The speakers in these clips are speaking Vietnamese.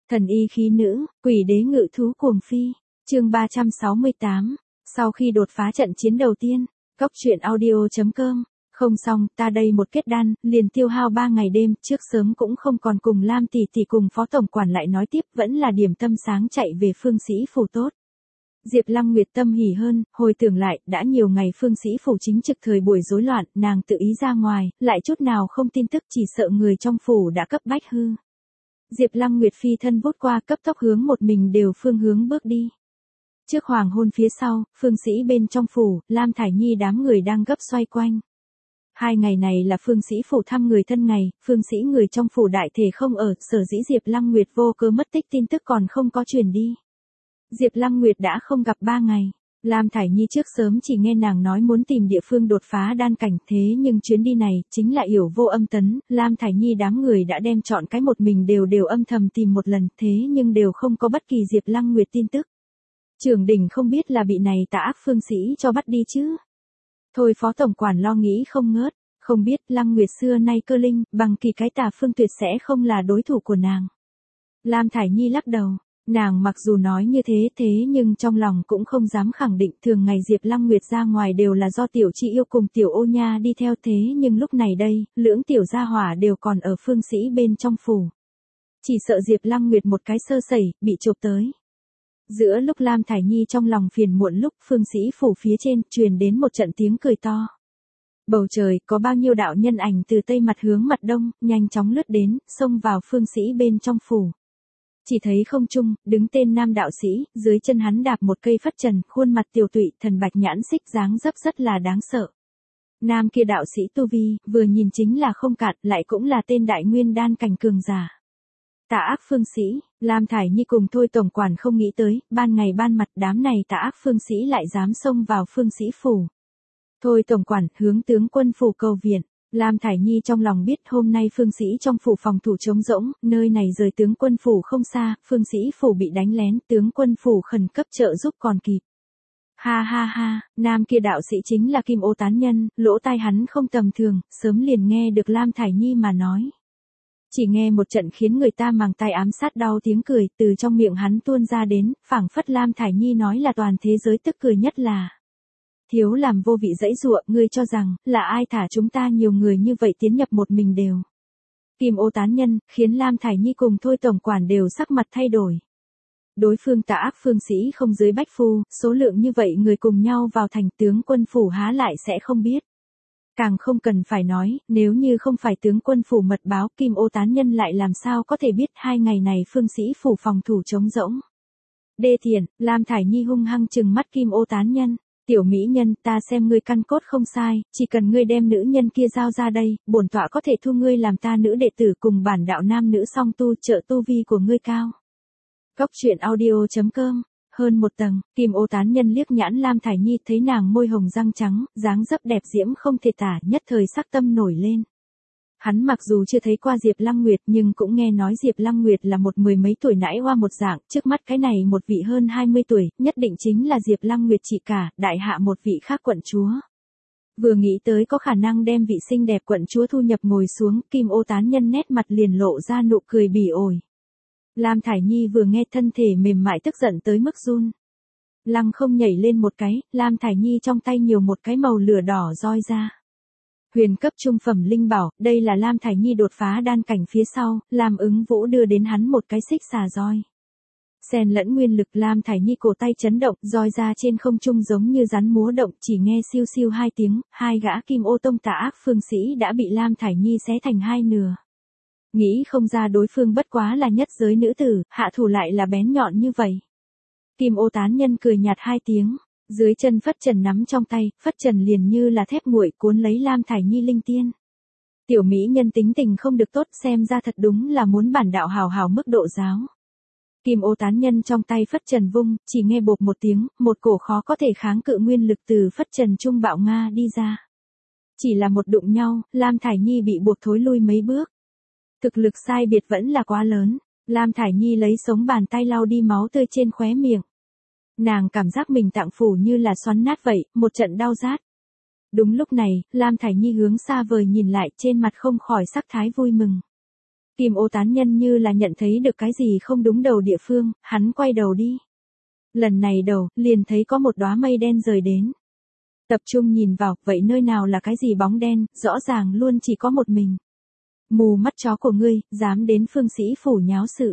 Thần y khí nữ, quỷ đế ngự thú cuồng phi. Chương 368. Sau khi đột phá trận chiến đầu tiên, Cốc Truyện Audio.com. Không xong, ta đây một kết đan, liền tiêu hao 3 ngày đêm, trước sớm cũng không còn cùng Lam tỷ tỷ cùng phó tổng quản lại nói tiếp, vẫn là điểm tâm sáng chạy về Phương Sĩ phủ tốt. Diệp Lăng Nguyệt tâm hỉ hơn, hồi tưởng lại, đã nhiều ngày Phương Sĩ phủ chính trực thời buổi rối loạn, nàng tự ý ra ngoài, lại chút nào không tin tức, chỉ sợ người trong phủ đã cấp bách hư. Diệp Lăng Nguyệt phi thân vút qua, cấp tốc hướng một mình đều phương hướng bước đi. Trước hoàng hôn phía sau, Phương Sĩ bên trong phủ, Lam Thải Nhi đám người đang gấp xoay quanh. 2 ngày này là Phương Sĩ phủ thăm người thân ngày, Phương Sĩ người trong phủ đại thể không ở, sở dĩ Diệp Lăng Nguyệt vô cớ mất tích tin tức còn không có truyền đi. Diệp Lăng Nguyệt đã không gặp 3 ngày. Lam Thải Nhi trước sớm chỉ nghe nàng nói muốn tìm địa phương đột phá đan cảnh, thế nhưng chuyến đi này chính là Yểu Vô Âm tấn, Lam Thải Nhi đám người đã đem chọn cái một mình đều âm thầm tìm một lần, thế nhưng đều không có bất kỳ Diệp Lăng Nguyệt tin tức. Trưởng đỉnh không biết là bị này tà ác Phương Sĩ cho bắt đi chứ? Thôi phó tổng quản lo nghĩ không ngớt, không biết Lăng Nguyệt xưa nay cơ linh, bằng kỳ cái tà Phương Tuyệt sẽ không là đối thủ của nàng. Lam Thải Nhi lắc đầu. Nàng mặc dù nói như thế nhưng trong lòng cũng không dám khẳng định, thường ngày Diệp Lăng Nguyệt ra ngoài đều là do Tiểu Chi Yêu cùng Tiểu Ô Nha đi theo, thế nhưng lúc này đây, lưỡng tiểu gia hỏa đều còn ở Phương Sĩ bên trong phủ. Chỉ sợ Diệp Lăng Nguyệt một cái sơ sẩy, bị chộp tới. Giữa lúc Lam Thải Nhi trong lòng phiền muộn lúc Phương Sĩ phủ phía trên truyền đến một trận tiếng cười to. Bầu trời có bao nhiêu đạo nhân ảnh từ tây mặt hướng mặt đông, nhanh chóng lướt đến, xông vào Phương Sĩ bên trong phủ. Chỉ thấy không trung, đứng tên nam đạo sĩ, dưới chân hắn đạp một cây phất trần, khuôn mặt tiều tụy, thần bạch nhãn xích dáng dấp rất là đáng sợ. Nam kia đạo sĩ tu vi, vừa nhìn chính là không cạn, lại cũng là tên đại nguyên đan cảnh cường giả. Tà ác Phương Sĩ, Lam Thải Nhi cùng Thôi tổng quản không nghĩ tới, ban ngày ban mặt đám này tà ác Phương Sĩ lại dám xông vào Phương Sĩ phủ. Thôi tổng quản, hướng tướng quân phủ cầu viện. Lam Thải Nhi trong lòng biết hôm nay Phương Sĩ trong phủ phòng thủ trống rỗng, nơi này rời tướng quân phủ không xa, Phương Sĩ phủ bị đánh lén, tướng quân phủ khẩn cấp trợ giúp còn kịp. Ha ha ha, nam kia đạo sĩ chính là Kim Ô tán nhân, lỗ tai hắn không tầm thường, sớm liền nghe được Lam Thải Nhi mà nói. Chỉ nghe một trận khiến người ta màng tai ám sát đau tiếng cười, từ trong miệng hắn tuôn ra đến, phảng phất Lam Thải Nhi nói là toàn thế giới tức cười nhất là. Thiếu làm vô vị dãy dụa, ngươi cho rằng, là ai thả chúng ta nhiều người như vậy tiến nhập một mình đều. Kim Ô tán nhân, khiến Lam Thải Nhi cùng Thôi tổng quản đều sắc mặt thay đổi. Đối phương tà ác Phương Sĩ không dưới bách phu, số lượng như vậy người cùng nhau vào thành, tướng quân phủ há lại sẽ không biết. Càng không cần phải nói, nếu như không phải tướng quân phủ mật báo, Kim Ô tán nhân lại làm sao có thể biết 2 ngày này Phương Sĩ phủ phòng thủ trống rỗng. Đê tiện, Lam Thải Nhi hung hăng trừng mắt Kim Ô tán nhân. Tiểu mỹ nhân, ta xem ngươi căn cốt không sai, chỉ cần ngươi đem nữ nhân kia giao ra đây, bổn tọa có thể thu ngươi làm ta nữ đệ tử cùng bản đạo nam nữ song tu, trợ tu vi của ngươi cao. Cốc Truyện Audio.com. Hơn một tầng, Kim Ô tán nhân liếc nhãn Lam Thải Nhi, thấy nàng môi hồng răng trắng, dáng dấp đẹp diễm không thể tả, nhất thời sắc tâm nổi lên. Hắn mặc dù chưa thấy qua Diệp Lăng Nguyệt nhưng cũng nghe nói Diệp Lăng Nguyệt là một 10 mấy tuổi nãi hoa một dạng, trước mắt cái này một vị hơn 20 tuổi, nhất định chính là Diệp Lăng Nguyệt chị cả, đại hạ một vị khác quận chúa. Vừa nghĩ tới có khả năng đem vị xinh đẹp quận chúa thu nhập ngồi xuống, Kim Ô tán nhân nét mặt liền lộ ra nụ cười bỉ ổi. Lam Thải Nhi vừa nghe thân thể mềm mại tức giận tới mức run. Lăng không nhảy lên một cái, Lam Thải Nhi trong tay nhiều một cái màu lửa đỏ roi ra. Huyền cấp trung phẩm linh bảo, đây là Lam Thải Nhi đột phá đan cảnh phía sau, Lam Ứng Vũ đưa đến hắn một cái xích xà roi. Xen lẫn nguyên lực, Lam Thải Nhi cổ tay chấn động, roi ra trên không trung giống như rắn múa động, chỉ nghe siêu siêu 2 tiếng, 2 gã Kim Ô tông tà ác Phương Sĩ đã bị Lam Thải Nhi xé thành 2 nửa. Nghĩ không ra đối phương bất quá là nhất giới nữ tử, hạ thủ lại là bén nhọn như vậy. Kim Ô tán nhân cười nhạt 2 tiếng. Dưới chân phất trần nắm trong tay, phất trần liền như là thép nguội cuốn lấy Lam Thải Nhi linh tiên. Tiểu mỹ nhân tính tình không được tốt, xem ra thật đúng là muốn bản đạo hào hào mức độ giáo. Kim Ô tán nhân trong tay phất trần vung, chỉ nghe bộp một tiếng, một cổ khó có thể kháng cự nguyên lực từ phất trần trung bạo nga đi ra. Chỉ là một đụng nhau, Lam Thải Nhi bị buộc thối lui mấy bước. Thực lực sai biệt vẫn là quá lớn, Lam Thải Nhi lấy sống bàn tay lau đi máu tươi trên khóe miệng. Nàng cảm giác mình tạng phủ như là xoắn nát vậy, một trận đau rát. Đúng lúc này, Lam Thải Nhi hướng xa vời nhìn lại, trên mặt không khỏi sắc thái vui mừng. Kim Ô tán nhân như là nhận thấy được cái gì không đúng đầu địa phương, hắn quay đầu đi. Lần này đầu, liền thấy có một đóa mây đen rời đến. Tập trung nhìn vào, vậy nơi nào là cái gì bóng đen, rõ ràng luôn chỉ có một mình. Mù mắt chó của ngươi, dám đến Phương Sĩ phủ nháo sự.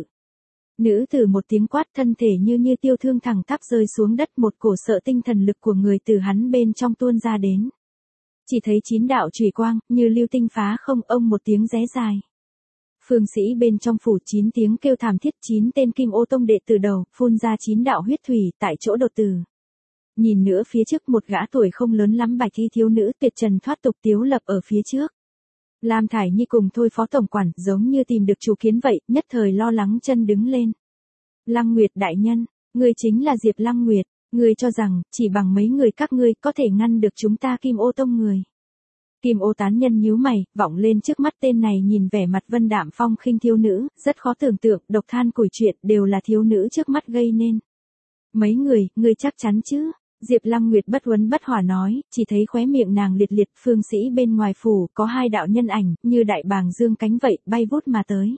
Nữ tử một tiếng quát, thân thể như tiêu thương thẳng tắp rơi xuống đất, một cổ sợ tinh thần lực của người từ hắn bên trong tuôn ra đến. Chỉ thấy 9 đạo chùy quang, như lưu tinh phá không, ông một tiếng ré dài. Phương sĩ bên trong phủ 9 tiếng kêu thảm thiết, 9 tên Kim Ô tông đệ từ đầu, phun ra 9 đạo huyết thủy, tại chỗ đột tử. Nhìn nữa phía trước một gã tuổi không lớn lắm bạch y thiếu nữ tuyệt trần thoát tục tiếu lập ở phía trước. Lam Thải Nhi cùng Thôi phó tổng quản giống như tìm được chủ kiến vậy, nhất thời lo lắng chân đứng lên. Lăng Nguyệt đại nhân, ngươi chính là Diệp Lăng Nguyệt, ngươi cho rằng, chỉ bằng mấy người các ngươi có thể ngăn được chúng ta Kim Ô tông người. Kim Ô tán nhân nhíu mày, vọng lên trước mắt tên này nhìn vẻ mặt vân đạm phong khinh thiếu nữ, rất khó tưởng tượng, độc than củi chuyện đều là thiếu nữ trước mắt gây nên. Mấy người, ngươi chắc chắn chứ? Diệp Lăng Nguyệt bất huấn bất hỏa nói, chỉ thấy khóe miệng nàng liệt liệt, phương sĩ bên ngoài phủ có 2 đạo nhân ảnh, như đại bàng dương cánh vậy, bay vút mà tới.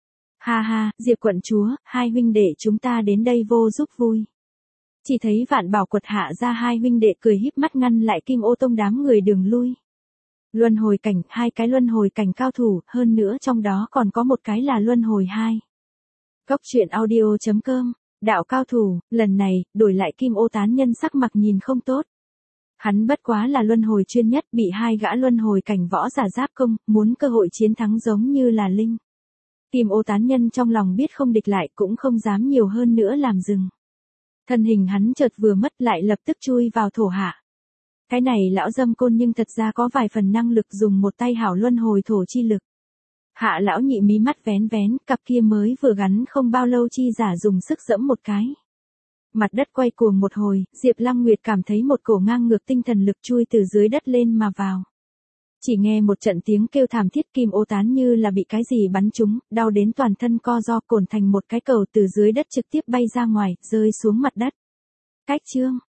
Ha ha, Diệp quận chúa, 2 huynh đệ chúng ta đến đây vô giúp vui. Chỉ thấy Vạn Bảo quật hạ ra 2 huynh đệ cười híp mắt ngăn lại Kim Ô tông đám người đường lui. Luân hồi cảnh, 2 cái luân hồi cảnh cao thủ, hơn nữa trong đó còn có một cái là luân hồi 2. Cốc truyện audio.com. Đạo cao thủ, lần này, đổi lại Kim Ô tán nhân sắc mặt nhìn không tốt. Hắn bất quá là luân hồi chuyên nhất, bị 2 gã luân hồi cảnh võ giả giáp công, muốn cơ hội chiến thắng giống như là linh. Kim Ô tán nhân trong lòng biết không địch lại, cũng không dám nhiều hơn nữa làm dừng. Thân hình hắn chợt vừa mất lại lập tức chui vào thổ hạ. Cái này lão dâm côn nhưng thật ra có vài phần năng lực dùng một tay hảo luân hồi thổ chi lực. Hạ lão nhị mí mắt vén vén, cặp kia mới vừa gắn không bao lâu chi giả dùng sức giẫm một cái. Mặt đất quay cuồng một hồi, Diệp Lăng Nguyệt cảm thấy một cổ ngang ngược tinh thần lực chui từ dưới đất lên mà vào. Chỉ nghe một trận tiếng kêu thảm thiết, Kim Ô tán như là bị cái gì bắn trúng, đau đến toàn thân co ro, cồn thành một cái cầu từ dưới đất trực tiếp bay ra ngoài, rơi xuống mặt đất. Cách chương